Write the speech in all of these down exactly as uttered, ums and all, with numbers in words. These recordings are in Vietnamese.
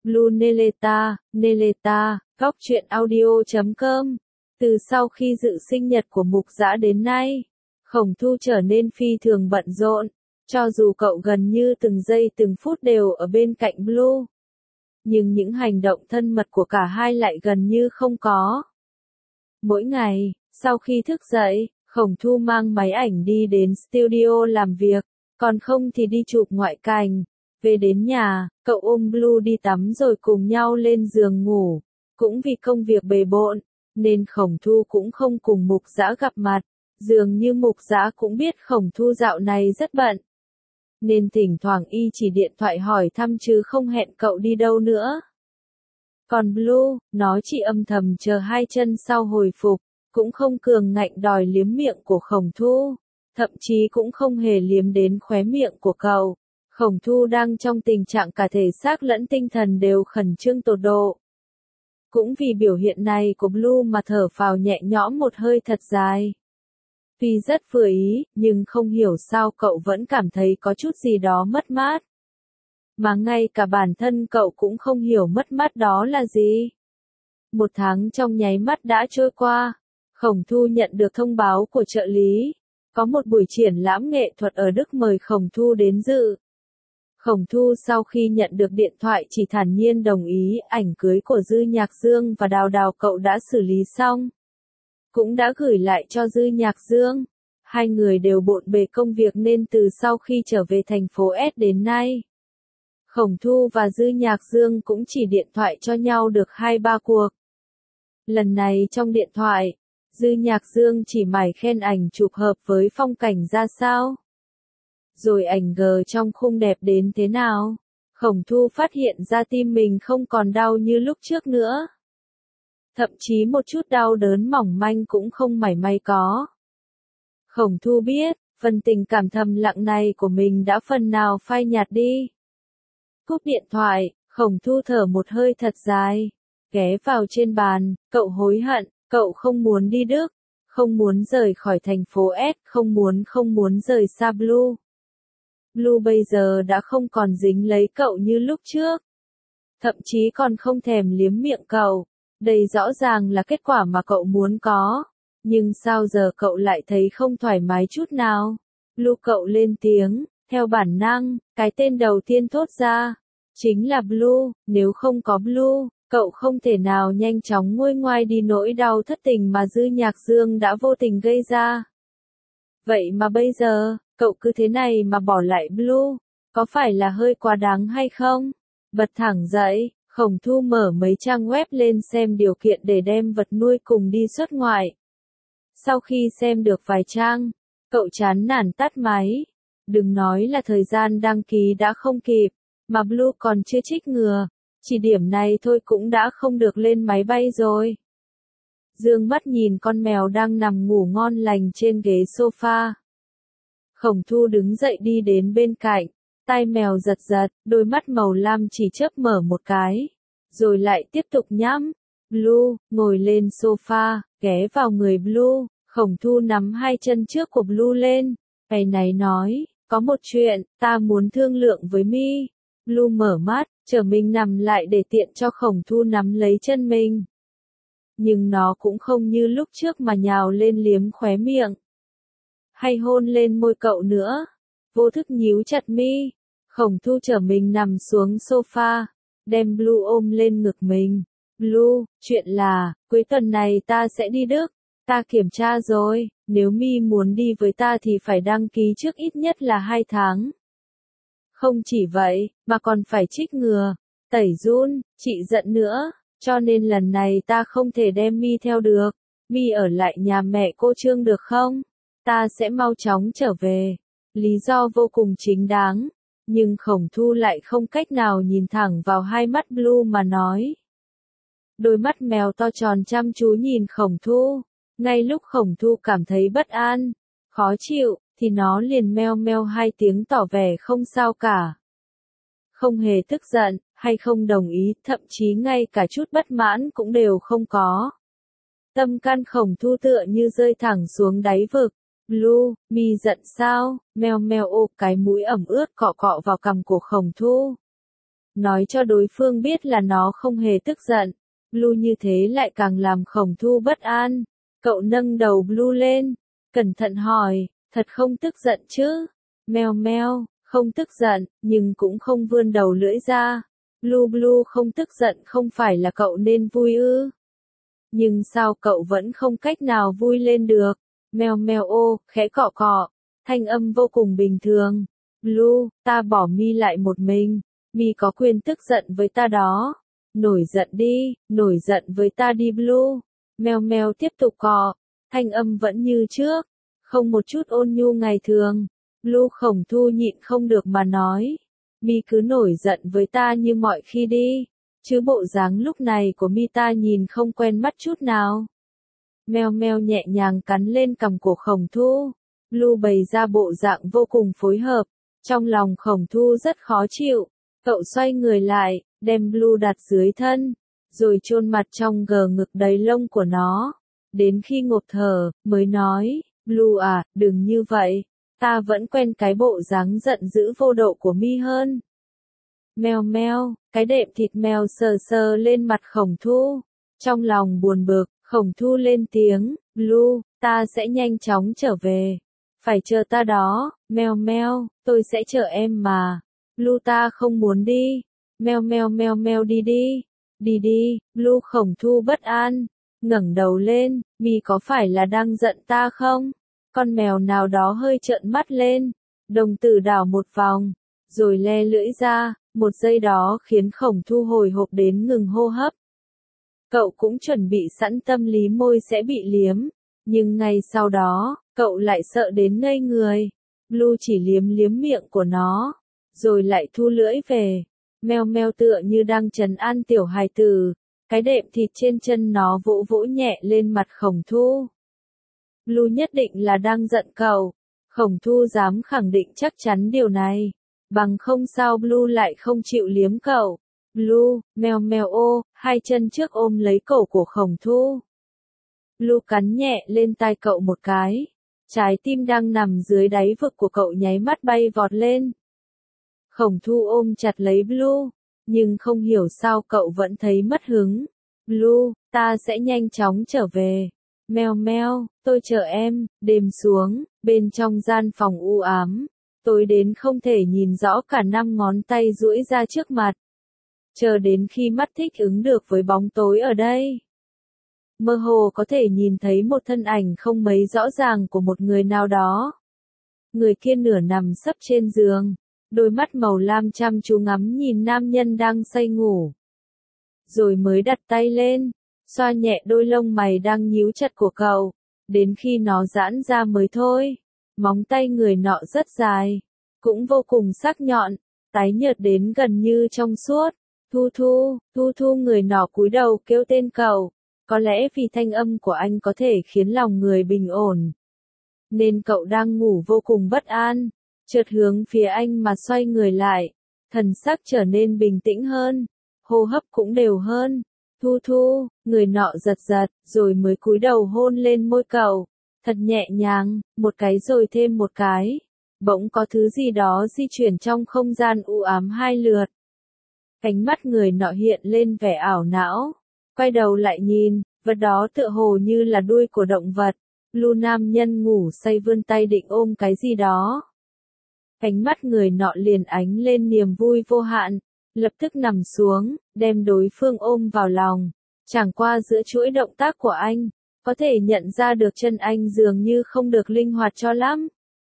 Blue Neleta, Neleta, góc truyện audio chấm com. Từ sau khi dự sinh nhật của Mục Dã đến nay, Khổng Thu trở nên phi thường bận rộn, cho dù cậu gần như từng giây từng phút đều ở bên cạnh Blue. Nhưng những hành động thân mật của cả hai lại gần như không có. Mỗi ngày, sau khi thức dậy, Khổng Thu mang máy ảnh đi đến studio làm việc, còn không thì đi chụp ngoại cảnh. Về đến nhà, cậu ôm Blue đi tắm rồi cùng nhau lên giường ngủ. Cũng vì công việc bề bộn, nên Khổng Thu cũng không cùng Mục Dã gặp mặt. Dường như Mục Dã cũng biết Khổng Thu dạo này rất bận, nên thỉnh thoảng y chỉ điện thoại hỏi thăm chứ không hẹn cậu đi đâu nữa. Còn Blue, nó chỉ âm thầm chờ hai chân sau hồi phục, cũng không cường ngạnh đòi liếm miệng của Khổng Thu, thậm chí cũng không hề liếm đến khóe miệng của cậu. Khổng Thu đang trong tình trạng cả thể xác lẫn tinh thần đều khẩn trương tột độ. Cũng vì biểu hiện này của Blue mà thở phào nhẹ nhõm một hơi thật dài. Tuy rất vừa ý, nhưng không hiểu sao cậu vẫn cảm thấy có chút gì đó mất mát. Mà ngay cả bản thân cậu cũng không hiểu mất mát đó là gì. Một tháng trong nháy mắt đã trôi qua, Khổng Thu nhận được thông báo của trợ lý. Có một buổi triển lãm nghệ thuật ở Đức mời Khổng Thu đến dự. Khổng Thu sau khi nhận được điện thoại chỉ thản nhiên đồng ý. Ảnh cưới của Dư Nhạc Dương và Đào Đào cậu đã xử lý xong, cũng đã gửi lại cho Dư Nhạc Dương. Hai người đều bộn bề công việc nên từ sau khi trở về thành phố S đến nay, Khổng Thu và Dư Nhạc Dương cũng chỉ điện thoại cho nhau được hai ba cuộc. Lần này trong điện thoại, Dư Nhạc Dương chỉ mải khen ảnh chụp hợp với phong cảnh ra sao, rồi ảnh gờ trong khung đẹp đến thế nào. Khổng Thu phát hiện ra tim mình không còn đau như lúc trước nữa. Thậm chí một chút đau đớn mỏng manh cũng không mảy may có. Khổng Thu biết, phần tình cảm thầm lặng này của mình đã phần nào phai nhạt đi. Cúp điện thoại, Khổng Thu thở một hơi thật dài, ghé vào trên bàn, cậu hối hận, cậu không muốn đi Đức, không muốn rời khỏi thành phố S, không muốn không muốn rời xa Blue. Blue bây giờ đã không còn dính lấy cậu như lúc trước. Thậm chí còn không thèm liếm miệng cậu. Đây rõ ràng là kết quả mà cậu muốn có. Nhưng sao giờ cậu lại thấy không thoải mái chút nào? Blue cậu lên tiếng, theo bản năng, cái tên đầu tiên thốt ra chính là Blue. Nếu không có Blue, cậu không thể nào nhanh chóng nguôi ngoai đi nỗi đau thất tình mà Dư Nhạc Dương đã vô tình gây ra. Vậy mà bây giờ, cậu cứ thế này mà bỏ lại Blue, có phải là hơi quá đáng hay không? Bật thẳng dậy, Khổng Thu mở mấy trang web lên xem điều kiện để đem vật nuôi cùng đi xuất ngoại. Sau khi xem được vài trang, cậu chán nản tắt máy. Đừng nói là thời gian đăng ký đã không kịp, mà Blue còn chưa chích ngừa. Chỉ điểm này thôi cũng đã không được lên máy bay rồi. Dương mắt nhìn con mèo đang nằm ngủ ngon lành trên ghế sofa. Khổng Thu đứng dậy đi đến bên cạnh, tai mèo giật giật, đôi mắt màu lam chỉ chớp mở một cái, rồi lại tiếp tục nhắm. Blue, ngồi lên sofa, ghé vào người Blue, Khổng Thu nắm hai chân trước của Blue lên, ngày này nói, có một chuyện, ta muốn thương lượng với mi. Blue mở mắt, trở mình nằm lại để tiện cho Khổng Thu nắm lấy chân mình. Nhưng nó cũng không như lúc trước mà nhào lên liếm khóe miệng, hay hôn lên môi cậu nữa. Vô thức nhíu chặt mi, Khổng Thu trở mình nằm xuống sofa, đem Blue ôm lên ngực mình. Blue, chuyện là, cuối tuần này ta sẽ đi Đức, ta kiểm tra rồi, nếu mi muốn đi với ta thì phải đăng ký trước ít nhất là hai tháng. Không chỉ vậy, mà còn phải chích ngừa, tẩy giun, trị giận nữa, cho nên lần này ta không thể đem mi theo được. Mi ở lại nhà mẹ cô Trương được không? Ta sẽ mau chóng trở về. Lý do vô cùng chính đáng, nhưng Khổng Thu lại không cách nào nhìn thẳng vào hai mắt Blue mà nói. Đôi mắt mèo to tròn chăm chú nhìn Khổng Thu. Ngay lúc Khổng Thu cảm thấy bất an, khó chịu, thì nó liền meo meo hai tiếng tỏ vẻ không sao cả. Không hề tức giận, hay không đồng ý, thậm chí ngay cả chút bất mãn cũng đều không có. Tâm can Khổng Thu tựa như rơi thẳng xuống đáy vực. Blue, mi giận sao? Meo meo ô, cái mũi ẩm ướt cọ cọ vào cằm của Khổng Thu. nói cho đối phương biết là nó không hề tức giận. Blue như thế lại càng làm Khổng Thu bất an. Cậu nâng đầu Blue lên, cẩn thận hỏi, thật không tức giận chứ? Meo meo, không tức giận, nhưng cũng không vươn đầu lưỡi ra. Blue Blue không tức giận không phải là cậu nên vui ư? Nhưng sao cậu vẫn không cách nào vui lên được? Meo meo ô, khẽ cọ cọ, thanh âm vô cùng bình thường. Blue, ta bỏ Mi lại một mình, Mi có quyền tức giận với ta đó. Nổi giận đi, nổi giận với ta đi Blue. Meo meo tiếp tục cọ, thanh âm vẫn như trước, không một chút ôn nhu ngày thường. Blue Khổng Thu nhịn không được mà nói, Mi cứ nổi giận với ta như mọi khi đi, chứ bộ dáng lúc này của Mi ta nhìn không quen mắt chút nào. Meo meo nhẹ nhàng cắn lên cằm của Khổng Thu, Blue bày ra bộ dạng vô cùng phối hợp, trong lòng Khổng Thu rất khó chịu, cậu xoay người lại, đem Blue đặt dưới thân, rồi chôn mặt trong gờ ngực đầy lông của nó, đến khi ngộp thở, mới nói, Blue à, đừng như vậy, ta vẫn quen cái bộ dáng giận dữ vô độ của Mi hơn. Meo meo, cái đệm thịt mèo sờ sờ lên mặt Khổng Thu, trong lòng buồn bực, Khổng Thu lên tiếng, Blue, ta sẽ nhanh chóng trở về, phải chờ ta đó. Meo meo, tôi sẽ chờ em mà. Blue ta không muốn đi. Meo meo meo meo đi đi, đi đi. Blue Khổng Thu bất an, ngẩng đầu lên, Mi có phải là đang giận ta không? Con mèo nào đó hơi trợn mắt lên, đồng tử đảo một vòng, rồi le lưỡi ra, một giây đó khiến Khổng Thu hồi hộp đến ngừng hô hấp. Cậu cũng chuẩn bị sẵn tâm lý môi sẽ bị liếm, nhưng ngay sau đó, cậu lại sợ đến ngây người. Blue chỉ liếm liếm miệng của nó, rồi lại thu lưỡi về. Meo meo tựa như đang trấn an tiểu hài tử, cái đệm thịt trên chân nó vỗ vỗ nhẹ lên mặt Khổng Thu. Blue nhất định là đang giận cậu. Khổng Thu dám khẳng định chắc chắn điều này, bằng không sao Blue lại không chịu liếm cậu. Blue, meo meo ô, hai chân trước ôm lấy cổ của Khổng Thu. Blue cắn nhẹ lên tai cậu một cái, trái tim đang nằm dưới đáy vực của cậu nháy mắt bay vọt lên. Khổng Thu ôm chặt lấy Blue, nhưng không hiểu sao cậu vẫn thấy mất hứng. Blue, ta sẽ nhanh chóng trở về. Meo meo, tôi chờ em. Đêm xuống, bên trong gian phòng u ám, tối đến không thể nhìn rõ cả năm ngón tay duỗi ra trước mặt. Chờ đến khi mắt thích ứng được với bóng tối ở đây, mơ hồ có thể nhìn thấy một thân ảnh không mấy rõ ràng của một người nào đó. Người kia nửa nằm sấp trên giường, đôi mắt màu lam chăm chú ngắm nhìn nam nhân đang say ngủ. Rồi mới đặt tay lên, xoa nhẹ đôi lông mày đang nhíu chặt của cậu, đến khi nó giãn ra mới thôi. Móng tay người nọ rất dài, cũng vô cùng sắc nhọn, tái nhợt đến gần như trong suốt. Thu Thu, Thu Thu, người nọ cúi đầu kêu tên cậu, có lẽ vì thanh âm của anh có thể khiến lòng người bình ổn, nên cậu đang ngủ vô cùng bất an, chợt hướng phía anh mà xoay người lại, thần sắc trở nên bình tĩnh hơn, hô hấp cũng đều hơn. Thu Thu, người nọ giật giật, rồi mới cúi đầu hôn lên môi cậu, thật nhẹ nhàng, một cái rồi thêm một cái, bỗng có thứ gì đó di chuyển trong không gian u ám hai lượt. Ánh mắt người nọ hiện lên vẻ ảo não, quay đầu lại nhìn, vật đó tựa hồ như là đuôi của động vật. Blue nam nhân ngủ say vươn tay định ôm cái gì đó. Ánh mắt người nọ liền ánh lên niềm vui vô hạn, lập tức nằm xuống, đem đối phương ôm vào lòng. Chẳng qua giữa chuỗi động tác của anh, có thể nhận ra được chân anh dường như không được linh hoạt cho lắm.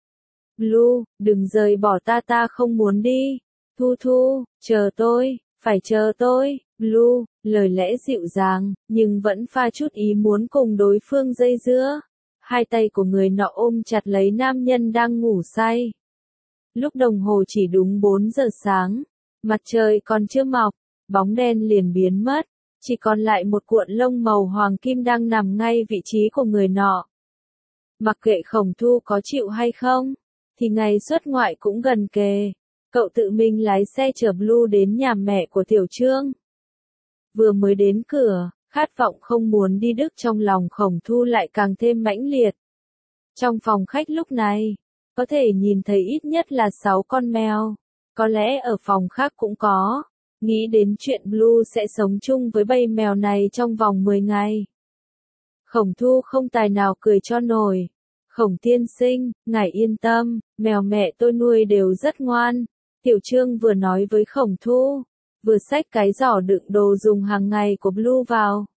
Blue, đừng rời bỏ ta, ta không muốn đi. Thu Thu, chờ tôi, phải chờ tôi. Blue, lời lẽ dịu dàng, nhưng vẫn pha chút ý muốn cùng đối phương dây dưa. Hai tay của người nọ ôm chặt lấy nam nhân đang ngủ say. Lúc đồng hồ chỉ đúng bốn giờ sáng, mặt trời còn chưa mọc, bóng đen liền biến mất, chỉ còn lại một cuộn lông màu hoàng kim đang nằm ngay vị trí của người nọ. Mặc kệ Khổng Thu có chịu hay không, thì ngày xuất ngoại cũng gần kề. Cậu tự mình lái xe chở Blue đến nhà mẹ của Tiểu Trương. Vừa mới đến cửa, khát vọng không muốn đi Đức trong lòng Khổng Thu lại càng thêm mãnh liệt. Trong phòng khách lúc này, có thể nhìn thấy ít nhất là sáu con mèo. Có lẽ ở phòng khác cũng có. nghĩ đến chuyện Blue sẽ sống chung với bầy mèo này trong vòng mười ngày. Khổng Thu không tài nào cười cho nổi. Khổng tiên sinh, ngài yên tâm, mèo mẹ tôi nuôi đều rất ngoan. Tiểu Trương vừa nói với Khổng Thu, vừa xách cái giỏ đựng đồ dùng hàng ngày của Blue vào.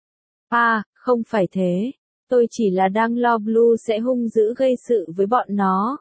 À, không phải thế, tôi chỉ là đang lo Blue sẽ hung dữ gây sự với bọn nó.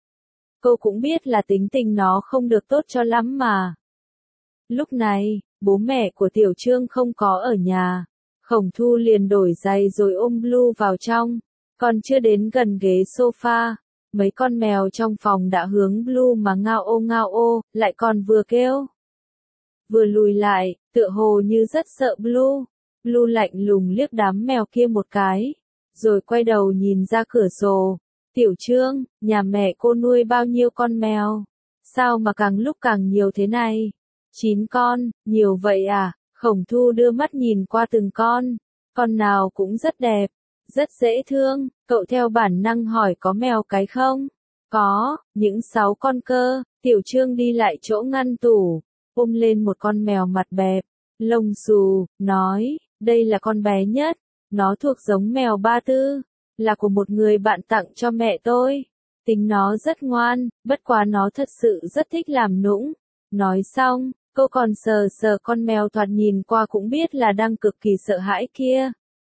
Cô cũng biết là tính tình nó không được tốt cho lắm mà. Lúc này, bố mẹ của Tiểu Trương không có ở nhà. Khổng Thu liền đổi giày rồi ôm Blue vào trong. Còn chưa đến gần ghế sofa, mấy con mèo trong phòng đã hướng Blue mà ngao ô ngao ô, lại còn vừa kêu. Vừa lùi lại, tựa hồ như rất sợ Blue. Blue lạnh lùng liếc đám mèo kia một cái, rồi quay đầu nhìn ra cửa sổ. Tiểu Trương, nhà mẹ cô nuôi bao nhiêu con mèo? Sao mà càng lúc càng nhiều thế này? Chín con, nhiều vậy à? Khổng Thu đưa mắt nhìn qua từng con. Con nào cũng rất đẹp, rất dễ thương. Cậu theo bản năng hỏi có mèo cái không? Có, những sáu con cơ. Tiểu Trương đi lại chỗ ngăn tủ, ôm lên một con mèo mặt bẹp, lông xù, nói, đây là con bé nhất. Nó thuộc giống mèo Ba Tư, là của một người bạn tặng cho mẹ tôi. Tính nó rất ngoan, bất quá nó thật sự rất thích làm nũng. Nói xong, cô còn sờ sờ con mèo thoạt nhìn qua cũng biết là đang cực kỳ sợ hãi kia.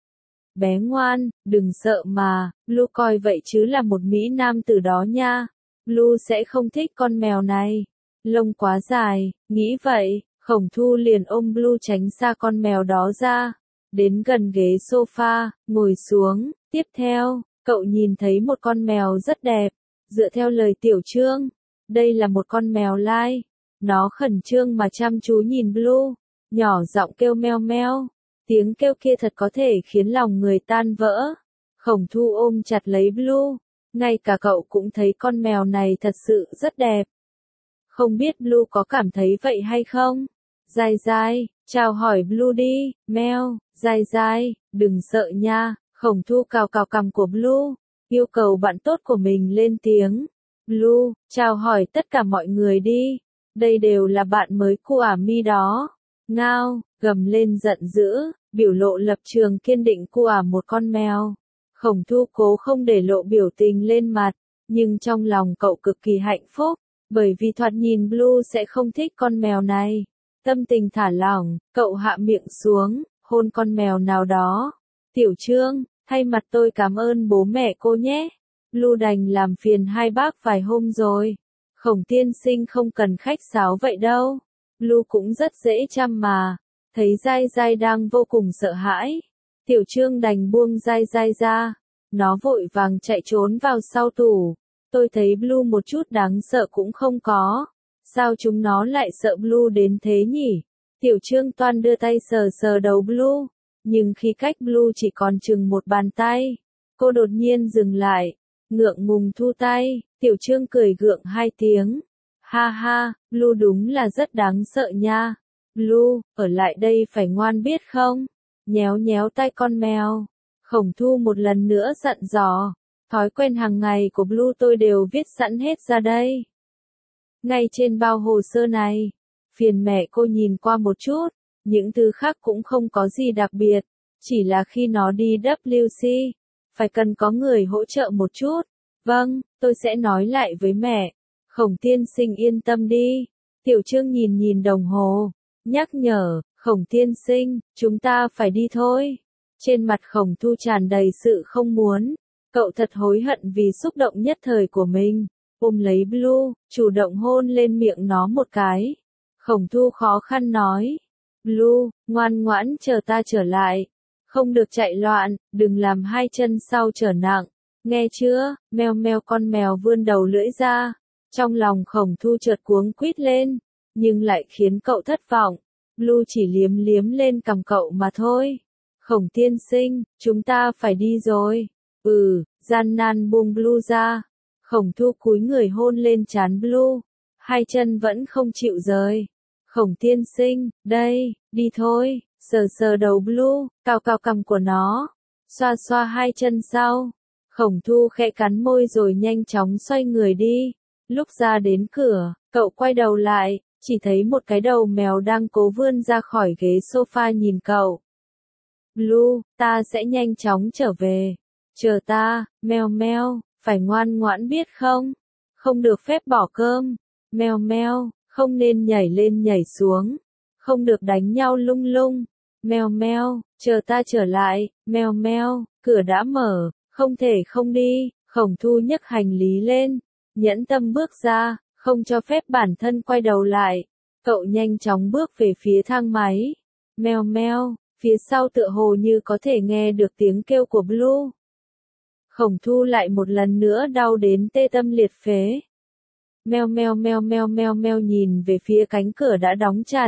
Bé ngoan, đừng sợ mà, Blue coi vậy chứ là một mỹ nam tử đó nha. Blue sẽ không thích con mèo này. Lông quá dài, nghĩ vậy, Khổng Thu liền ôm Blue tránh xa con mèo đó ra. Đến gần ghế sofa, ngồi xuống. Tiếp theo, cậu nhìn thấy một con mèo rất đẹp. Dựa theo lời Tiểu Trương, đây là một con mèo lai. Nó khẩn trương mà chăm chú nhìn Blue, nhỏ giọng kêu meo meo. Tiếng kêu kia thật có thể khiến lòng người tan vỡ. Khổng Thu ôm chặt lấy Blue, ngay cả cậu cũng thấy con mèo này thật sự rất đẹp. Không biết Blue có cảm thấy vậy hay không? Dai Dai, chào hỏi Blue đi, meo, Dai Dai, đừng sợ nha. Khổng Thu cào cào cằm của Blue, yêu cầu bạn tốt của mình lên tiếng. Blue, chào hỏi tất cả mọi người đi. Đây đều là bạn mới của ả mi đó. Ngao, gầm lên giận dữ, biểu lộ lập trường kiên định của ả một con mèo. Khổng Thu cố không để lộ biểu tình lên mặt, nhưng trong lòng cậu cực kỳ hạnh phúc, bởi vì thoạt nhìn Blue sẽ không thích con mèo này. Tâm tình thả lỏng, cậu hạ miệng xuống, hôn con mèo nào đó. Tiểu Trương, thay mặt tôi cảm ơn bố mẹ cô nhé. Blue đành làm phiền hai bác vài hôm rồi. Khổng tiên sinh không cần khách sáo vậy đâu. Blue cũng rất dễ chăm mà. Thấy Dai Dai đang vô cùng sợ hãi, Tiểu Trương đành buông Dai Dai ra. Nó vội vàng chạy trốn vào sau tủ. Tôi thấy Blue một chút đáng sợ cũng không có. Sao chúng nó lại sợ Blue đến thế nhỉ? Tiểu Trương toan đưa tay sờ sờ đầu Blue, nhưng khi cách Blue chỉ còn chừng một bàn tay, cô đột nhiên dừng lại, ngượng ngùng thu tay. Tiểu Trương cười gượng hai tiếng. Ha ha, Blue đúng là rất đáng sợ nha. Blue, ở lại đây phải ngoan biết không? Nhéo nhéo tay con mèo. Khổng Thu một lần nữa dặn dò. Thói quen hàng ngày của Blue tôi đều viết sẵn hết ra đây. Ngay trên bao hồ sơ này. Phiền mẹ cô nhìn qua một chút. Những thứ khác cũng không có gì đặc biệt. Chỉ là khi nó đi W C, phải cần có người hỗ trợ một chút. Vâng, tôi sẽ nói lại với mẹ. Khổng tiên sinh yên tâm đi. Tiểu Trương nhìn nhìn đồng hồ, nhắc nhở, Khổng tiên sinh, chúng ta phải đi thôi. Trên mặt Khổng Thu tràn đầy sự không muốn. Cậu thật hối hận vì xúc động nhất thời của mình. Ôm lấy Blue, chủ động hôn lên miệng nó một cái. Khổng Thu khó khăn nói. Blue, ngoan ngoãn chờ ta trở lại. Không được chạy loạn, đừng làm hai chân sau trở nặng. Nghe chưa? Meo meo con mèo vươn đầu lưỡi ra. Trong lòng Khổng Thu chợt cuống quýt lên, nhưng lại khiến cậu thất vọng. Blue chỉ liếm liếm lên cằm cậu mà thôi. Khổng tiên sinh, chúng ta phải đi rồi. Ừ, gian nan buông Blue ra. Khổng Thu cúi người hôn lên trán Blue. Hai chân vẫn không chịu rời. Khổng tiên sinh, đây, đi thôi. Sờ sờ đầu Blue, cào cào cằm của nó. Xoa xoa hai chân sau. Khổng Thu khẽ cắn môi rồi nhanh chóng xoay người đi. Lúc ra đến cửa, cậu quay đầu lại, chỉ thấy một cái đầu mèo đang cố vươn ra khỏi ghế sofa nhìn cậu. Blue, ta sẽ nhanh chóng trở về. Chờ ta, meo meo, phải ngoan ngoãn biết không? Không được phép bỏ cơm. Meo meo, không nên nhảy lên nhảy xuống. Không được đánh nhau lung lung. Meo meo, chờ ta trở lại. Meo meo, cửa đã mở, không thể không đi. Khổng Thu nhấc hành lý lên, nhẫn tâm bước ra, không cho phép bản thân quay đầu lại. Cậu nhanh chóng bước về phía thang máy. Meo meo, phía sau tựa hồ như có thể nghe được tiếng kêu của Blue. Khổng Thu lại một lần nữa đau đến tê tâm liệt phế. Meo meo meo meo meo meo nhìn về phía cánh cửa đã đóng chặt.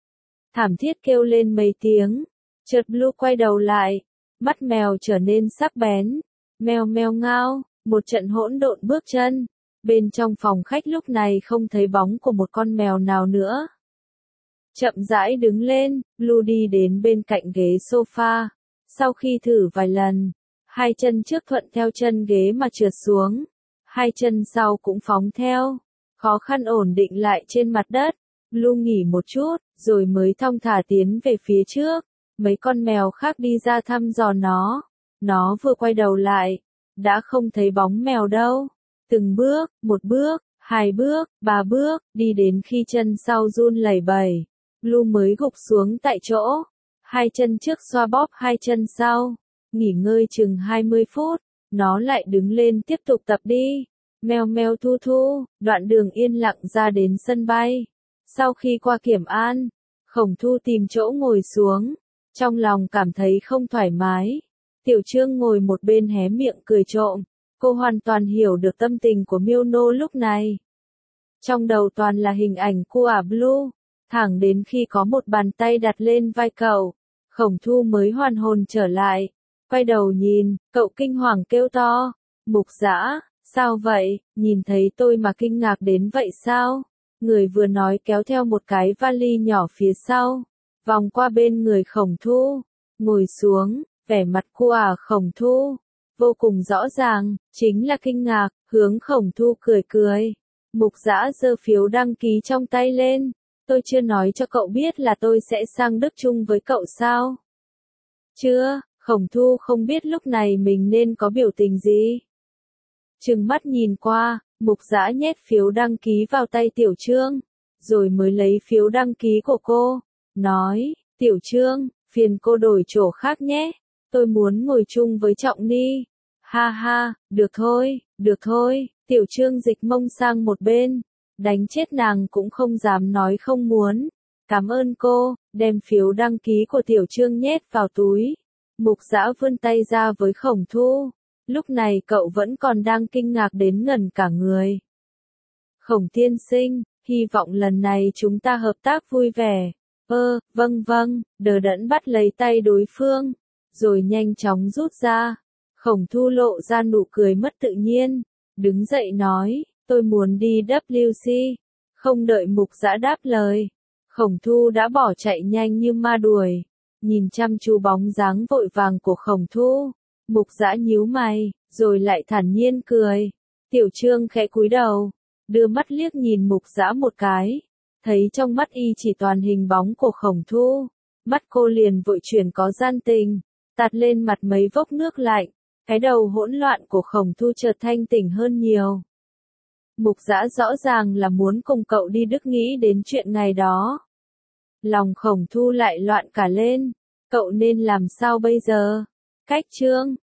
Thảm thiết kêu lên mấy tiếng. Chợt Blue quay đầu lại, mắt mèo trở nên sắc bén. Meo meo ngao, một trận hỗn độn bước chân. Bên trong phòng khách lúc này không thấy bóng của một con mèo nào nữa. Chậm rãi đứng lên, Blue đi đến bên cạnh ghế sofa. Sau khi thử vài lần, hai chân trước thuận theo chân ghế mà trượt xuống. Hai chân sau cũng phóng theo. Khó khăn ổn định lại trên mặt đất. Blue nghỉ một chút, rồi mới thong thả tiến về phía trước. Mấy con mèo khác đi ra thăm dò nó. Nó vừa quay đầu lại, đã không thấy bóng mèo đâu. Từng bước, một bước, hai bước, ba bước, đi đến khi chân sau run lẩy bẩy. Blue mới gục xuống tại chỗ. Hai chân trước xoa bóp hai chân sau. Nghỉ ngơi chừng hai mươi phút. Nó lại đứng lên tiếp tục tập đi. Meo meo thu thu, đoạn đường yên lặng ra đến sân bay. Sau khi qua kiểm an, Khổng Thu tìm chỗ ngồi xuống. Trong lòng cảm thấy không thoải mái. Tiểu Trương ngồi một bên hé miệng cười trộm. Cô hoàn toàn hiểu được tâm tình của Miêu Nô lúc này. Trong đầu toàn là hình ảnh của Blue. Thẳng đến khi có một bàn tay đặt lên vai cậu, Khổng Thu mới hoàn hồn trở lại. Quay đầu nhìn, cậu kinh hoàng kêu to. Mục Dã, sao vậy, nhìn thấy tôi mà kinh ngạc đến vậy sao? Người vừa nói kéo theo một cái vali nhỏ phía sau. Vòng qua bên người Khổng Thu. Ngồi xuống, vẻ mặt của Khổng Thu. Vô cùng rõ ràng, chính là kinh ngạc, hướng Khổng Thu cười cười. Mục Dã giơ phiếu đăng ký trong tay lên. Tôi chưa nói cho cậu biết là tôi sẽ sang Đức chung với cậu sao? Chưa, Khổng Thu không biết lúc này mình nên có biểu tình gì. Trừng mắt nhìn qua, Mục Dã nhét phiếu đăng ký vào tay Tiểu Trương, rồi mới lấy phiếu đăng ký của cô. Nói, Tiểu Trương, phiền cô đổi chỗ khác nhé. Tôi muốn ngồi chung với Trọng Ni. Ha ha, được thôi, được thôi. Tiểu Trương dịch mông sang một bên. Đánh chết nàng cũng không dám nói không muốn. Cảm ơn cô, đem phiếu đăng ký của Tiểu Trương nhét vào túi. Mục Dã vươn tay ra với Khổng Thu. Lúc này cậu vẫn còn đang kinh ngạc đến ngẩn cả người. Khổng tiên sinh, hy vọng lần này chúng ta hợp tác vui vẻ. Ơ, vâng vâng, đờ đẫn bắt lấy tay đối phương, rồi nhanh chóng rút ra. Khổng Thu lộ ra nụ cười mất tự nhiên, đứng dậy nói, tôi muốn đi W C. Không đợi Mục Dã đáp lời, Khổng Thu đã bỏ chạy nhanh như ma đuổi. Nhìn chăm chú bóng dáng vội vàng của Khổng Thu, Mục Dã nhíu mày, rồi lại thản nhiên cười. Tiểu Trương khẽ cúi đầu, đưa mắt liếc nhìn Mục Dã một cái, thấy trong mắt y chỉ toàn hình bóng của Khổng Thu, mắt cô liền vội chuyển có gian tình, tạt lên mặt mấy vốc nước lạnh, cái đầu hỗn loạn của Khổng Thu chợt thanh tỉnh hơn nhiều. Mục Dã rõ ràng là muốn cùng cậu đi Đức, nghĩ đến chuyện ngày đó. Lòng Khổng Thu lại loạn cả lên, cậu nên làm sao bây giờ? Cách Trương,